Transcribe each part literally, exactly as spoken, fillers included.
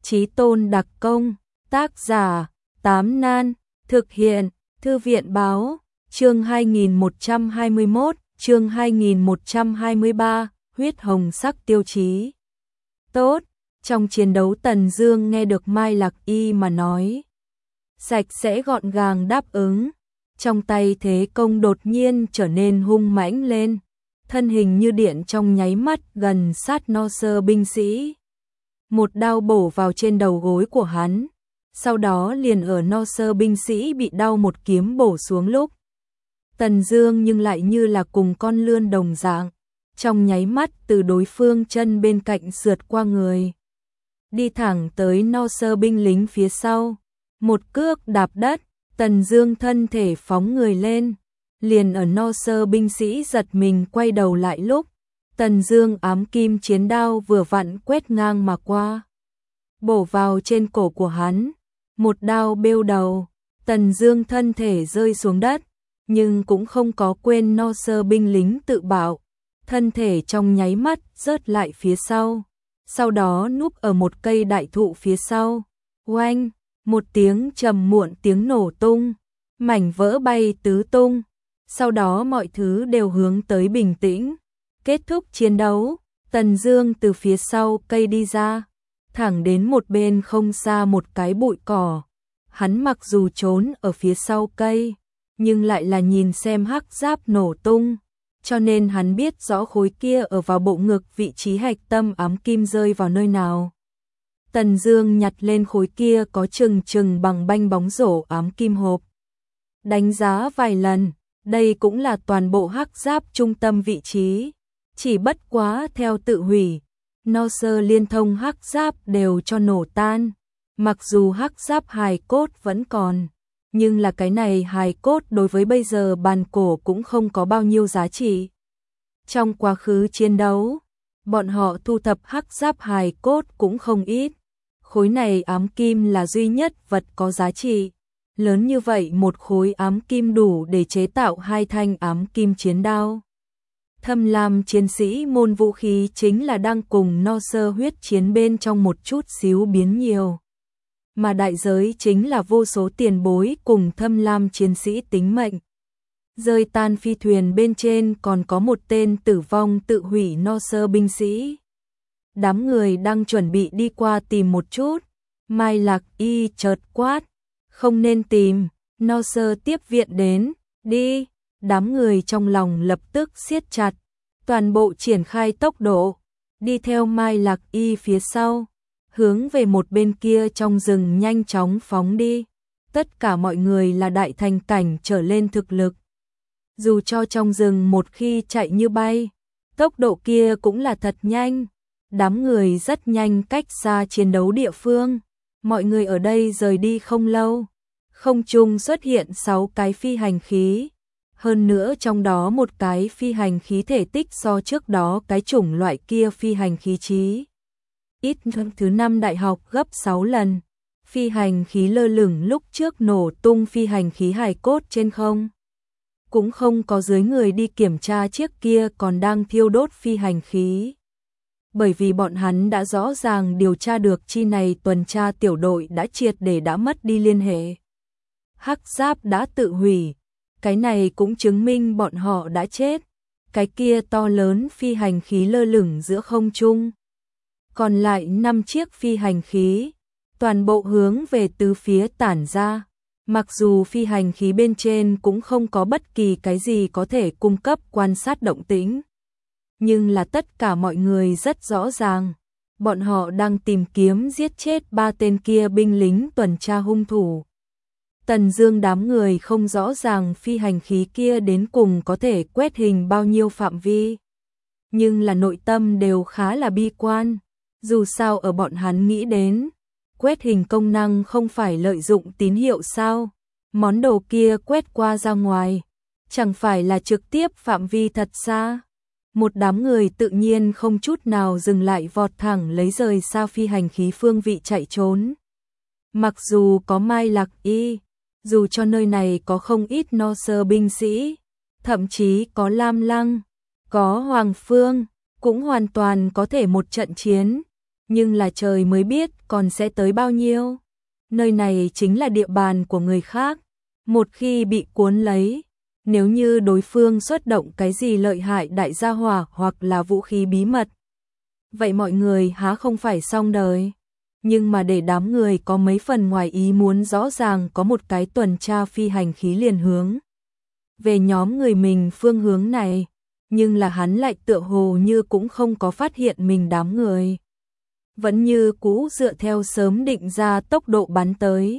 Chí tôn đặc công, tác giả, Tám Nan, thực hiện, Thư viện báo, chương hai nghìn một trăm hai mươi mốt, chương hai nghìn một trăm hai mươi ba, huyết hồng sắc tiêu chí. Tốt, trong chiến đấu Tần Dương nghe được Mai Lạc Y mà nói. Sạch sẽ gọn gàng đáp ứng, trong tay thế công đột nhiên trở nên hung mãnh lên, thân hình như điện trong nháy mắt gần sát no sơ binh sĩ. Một đao bổ vào trên đầu gối của hắn, sau đó liền ở no sơ binh sĩ bị đau một kiếm bổ xuống lúc. Tần Dương nhưng lại như là cùng con lươn đồng dạng, trong nháy mắt từ đối phương chân bên cạnh sượt qua người, đi thẳng tới no sơ binh lính phía sau, một cước đạp đất, Tần Dương thân thể phóng người lên, liền ở no sơ binh sĩ giật mình quay đầu lại lúc, Tần Dương ám kim chiến đao vừa vặn quét ngang mà qua, bổ vào trên cổ của hắn, một đao bêu đầu, Tần Dương thân thể rơi xuống đất, nhưng cũng không có quên no sơ binh lính tự bảo, thân thể trong nháy mắt rớt lại phía sau, sau đó núp ở một cây đại thụ phía sau. Oanh, một tiếng trầm muộn tiếng nổ tung, mảnh vỡ bay tứ tung, sau đó mọi thứ đều hướng tới bình tĩnh. Kết thúc chiến đấu, Tần Dương từ phía sau cây đi ra, thẳng đến một bên không xa một cái bụi cỏ. Hắn mặc dù trốn ở phía sau cây, nhưng lại là nhìn xem hắc giáp nổ tung, cho nên hắn biết rõ khối kia ở vào bộ ngực vị trí hạch tâm ám kim rơi vào nơi nào. Tần Dương nhặt lên khối kia có chừng chừng bằng banh bóng rổ ám kim hộp. Đánh giá vài lần, đây cũng là toàn bộ hắc giáp trung tâm vị trí, chỉ bất quá theo tự hủy, no sơ liên thông hắc giáp đều cho nổ tan. Mặc dù hắc giáp hài cốt vẫn còn, nhưng là cái này hài cốt đối với bây giờ bàn cổ cũng không có bao nhiêu giá trị. Trong quá khứ chiến đấu, bọn họ thu thập hắc giáp hài cốt cũng không ít. Khối này ám kim là duy nhất vật có giá trị. Lớn như vậy một khối ám kim đủ để chế tạo hai thanh ám kim chiến đao. Thâm lam chiến sĩ môn vũ khí chính là đang cùng no sơ huyết chiến bên trong một chút xíu biến nhiều. Mà đại giới chính là vô số tiền bối cùng thâm lam chiến sĩ tính mệnh. Rơi tan phi thuyền bên trên còn có một tên tử vong tự hủy no sơ binh sĩ. Đám người đang chuẩn bị đi qua tìm một chút, Mai Lạc Y chợt quát, không nên tìm, no sơ tiếp viện đến, đi. Đám người trong lòng lập tức siết chặt, toàn bộ triển khai tốc độ, đi theo Mai Lạc Y phía sau, hướng về một bên kia trong rừng nhanh chóng phóng đi. Tất cả mọi người là đại thành cảnh trở lên thực lực. Dù cho trong rừng một khi chạy như bay, tốc độ kia cũng là thật nhanh. Đám người rất nhanh cách xa chiến đấu địa phương. Mọi người ở đây rời đi không lâu, không trung xuất hiện sáu cái phi hành khí. Hơn nữa trong đó một cái phi hành khí thể tích so trước đó cái chủng loại kia phi hành khí chí ít thứ năm đại học gấp sáu lần. Phi hành khí lơ lửng lúc trước nổ tung phi hành khí hài cốt trên không. Cũng không có dưới người đi kiểm tra chiếc kia còn đang thiêu đốt phi hành khí. Bởi vì bọn hắn đã rõ ràng điều tra được chi này tuần tra tiểu đội đã triệt để đã mất đi liên hệ. Hắc giáp đã tự hủy, cái này cũng chứng minh bọn họ đã chết. Cái kia to lớn phi hành khí lơ lửng giữa không trung. Còn lại năm chiếc phi hành khí, toàn bộ hướng về tứ phía tản ra. Mặc dù phi hành khí bên trên cũng không có bất kỳ cái gì có thể cung cấp quan sát động tĩnh, nhưng là tất cả mọi người rất rõ ràng, bọn họ đang tìm kiếm giết chết ba tên kia binh lính tuần tra hung thủ. Tần Dương đám người không rõ ràng phi hành khí kia đến cùng có thể quét hình bao nhiêu phạm vi, nhưng là nội tâm đều khá là bi quan. Dù sao ở bọn hắn nghĩ đến, quét hình công năng không phải lợi dụng tín hiệu sao? Món đồ kia quét qua ra ngoài, chẳng phải là trực tiếp phạm vi thật xa? Một đám người tự nhiên không chút nào dừng lại vọt thẳng lấy rời xa phi hành khí phương vị chạy trốn. Mặc dù có Mai Lạc Y, dù cho nơi này có không ít no sơ binh sĩ, thậm chí có Lam Lăng, có Hoàng Phương, cũng hoàn toàn có thể một trận chiến. nhưng là trời mới biết còn sẽ tới bao nhiêu. Nơi này chính là địa bàn của người khác, một khi bị cuốn lấy, nếu như đối phương xuất động cái gì lợi hại đại gia hỏa hoặc là vũ khí bí mật, vậy mọi người há không phải xong đời. Nhưng mà để đám người có mấy phần ngoài ý muốn, rõ ràng có một cái tuần tra phi hành khí liền hướng về nhóm người mình phương hướng này, nhưng là hắn lại tựa hồ như cũng không có phát hiện mình đám người. Vẫn như cũ dựa theo sớm định ra tốc độ bắn tới.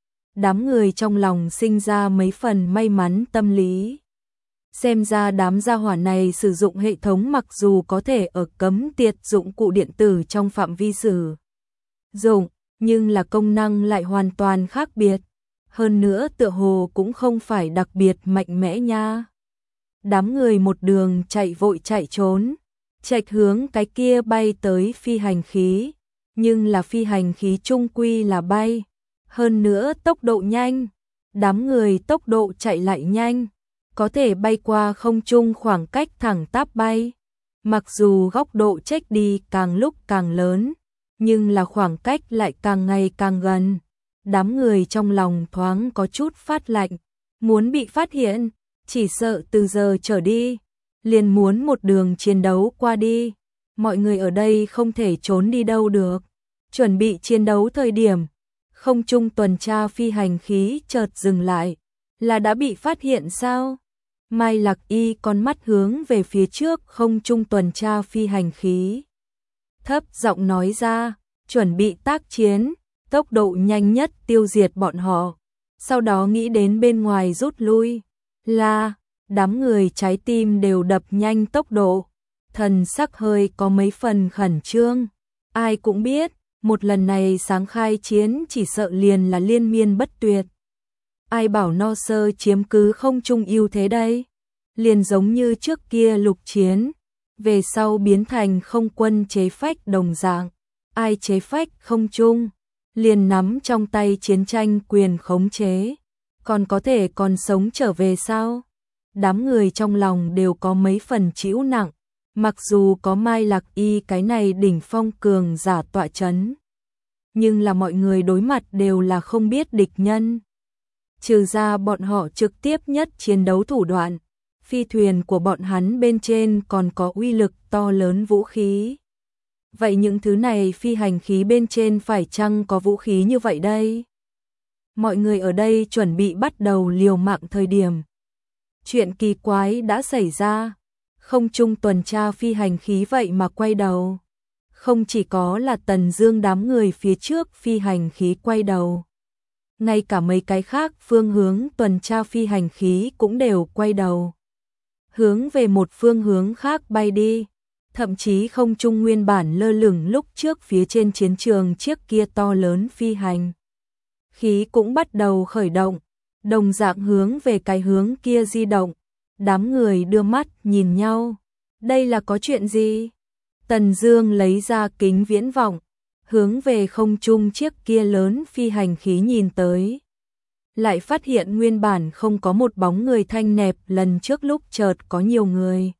Đám người trong lòng sinh ra mấy phần may mắn tâm lý. Xem ra đám gia hỏa này sử dụng hệ thống mặc dù có thể ở cấm tiệt dụng cụ điện tử trong phạm vi sử dụng, nhưng là công năng lại hoàn toàn khác biệt. Hơn nữa tựa hồ cũng không phải đặc biệt mạnh mẽ nha. Đám người một đường chạy vội chạy trốn, chệch hướng cái kia bay tới phi hành khí, nhưng là phi hành khí trung quy là bay, hơn nữa tốc độ nhanh, đám người tốc độ chạy lại nhanh, có thể bay qua không trung khoảng cách thẳng tắp bay. Mặc dù góc độ chệch đi càng lúc càng lớn, nhưng là khoảng cách lại càng ngày càng gần. Đám người trong lòng thoáng có chút phát lạnh, muốn bị phát hiện, chỉ sợ từ giờ trở đi, liền muốn một đường chiến đấu qua đi. Mọi người ở đây không thể trốn đi đâu được. Chuẩn bị chiến đấu thời điểm, không trung tuần tra phi hành khí chợt dừng lại, là đã bị phát hiện sao? Mai Lạc Y con mắt hướng về phía trước không trung tuần tra phi hành khí, thấp giọng nói ra, chuẩn bị tác chiến, tốc độ nhanh nhất tiêu diệt bọn họ, sau đó nghĩ đến bên ngoài rút lui. Là, đám người trái tim đều đập nhanh tốc độ, thần sắc hơi có mấy phần khẩn trương. Ai cũng biết, một lần này sáng khai chiến chỉ sợ liền là liên miên bất tuyệt. Ai bảo No Sơ chiếm cứ không trung ưu thế đây? Liền giống như trước kia lục chiến, về sau biến thành không quân chế phách đồng dạng. Ai chế phách không trung, liền nắm trong tay chiến tranh quyền khống chế, còn có thể còn sống trở về sao? Đám người trong lòng đều có mấy phần chịu nặng, mặc dù có Mai Lạc Y cái này đỉnh phong cường giả tọa chấn, nhưng là mọi người đối mặt đều là không biết địch nhân. Trừ ra bọn họ trực tiếp nhất chiến đấu thủ đoạn, phi thuyền của bọn hắn bên trên còn có uy lực to lớn vũ khí. Vậy những thứ này phi hành khí bên trên phải chăng có vũ khí như vậy đây? Mọi người ở đây chuẩn bị bắt đầu liều mạng thời điểm. Chuyện kỳ quái đã xảy ra, không trung tuần tra phi hành khí vậy mà quay đầu. Không chỉ có là Tần Dương đám người phía trước phi hành khí quay đầu, ngay cả mấy cái khác phương hướng tuần tra phi hành khí cũng đều quay đầu, hướng về một phương hướng khác bay đi. Thậm chí không trung nguyên bản lơ lửng lúc trước phía trên chiến trường chiếc kia to lớn phi hành khí cũng bắt đầu khởi động, đồng dạng hướng về cái hướng kia di động. Đám người đưa mắt nhìn nhau, đây là có chuyện gì? Tần Dương lấy ra kính viễn vọng, hướng về không trung chiếc kia lớn phi hành khí nhìn tới, lại phát hiện nguyên bản không có một bóng người thanh nẹp, lần trước lúc chợt có nhiều người.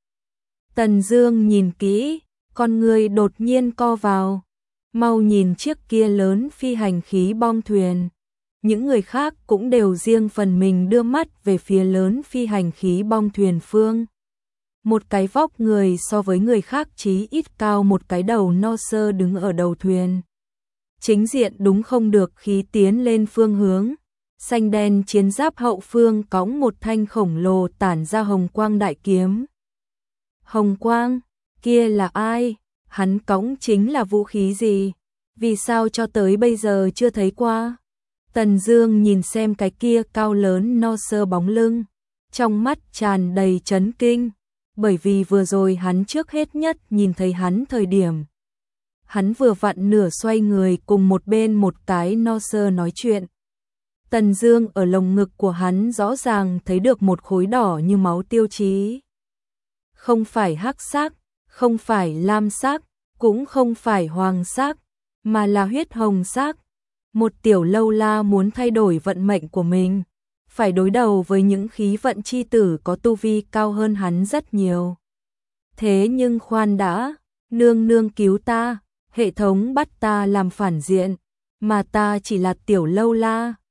Tần Dương nhìn kỹ, con người đột nhiên co vào, mau nhìn chiếc kia lớn phi hành khí bom thuyền. Những người khác cũng đều riêng phần mình đưa mắt về phía lớn phi hành khí bom thuyền phương. Một cái vóc người so với người khác chí ít cao một cái đầu No Sơ đứng ở đầu thuyền. Chính diện đúng không được khí tiến lên phương hướng. Xanh đen chiến giáp hậu phương cõng một thanh khổng lồ tản ra hồng quang đại kiếm. Hồng quang, kia là ai? Hắn cõng chính là vũ khí gì? Vì sao cho tới bây giờ chưa thấy qua? Tần Dương nhìn xem cái kia cao lớn No Sơ bóng lưng, trong mắt tràn đầy chấn kinh, bởi vì vừa rồi hắn trước hết nhất nhìn thấy hắn thời điểm, hắn vừa vặn nửa xoay người cùng một bên một cái No Sơ nói chuyện. Tần Dương ở lồng ngực của hắn rõ ràng thấy được một khối đỏ như máu tiêu chí. Không phải hắc sắc, không phải lam sắc, cũng không phải hoàng sắc, mà là huyết hồng sắc. Một tiểu lâu la muốn thay đổi vận mệnh của mình, phải đối đầu với những khí vận chi tử có tu vi cao hơn hắn rất nhiều. Thế nhưng khoan đã, nương nương cứu ta, hệ thống bắt ta làm phản diện, mà ta chỉ là tiểu lâu la,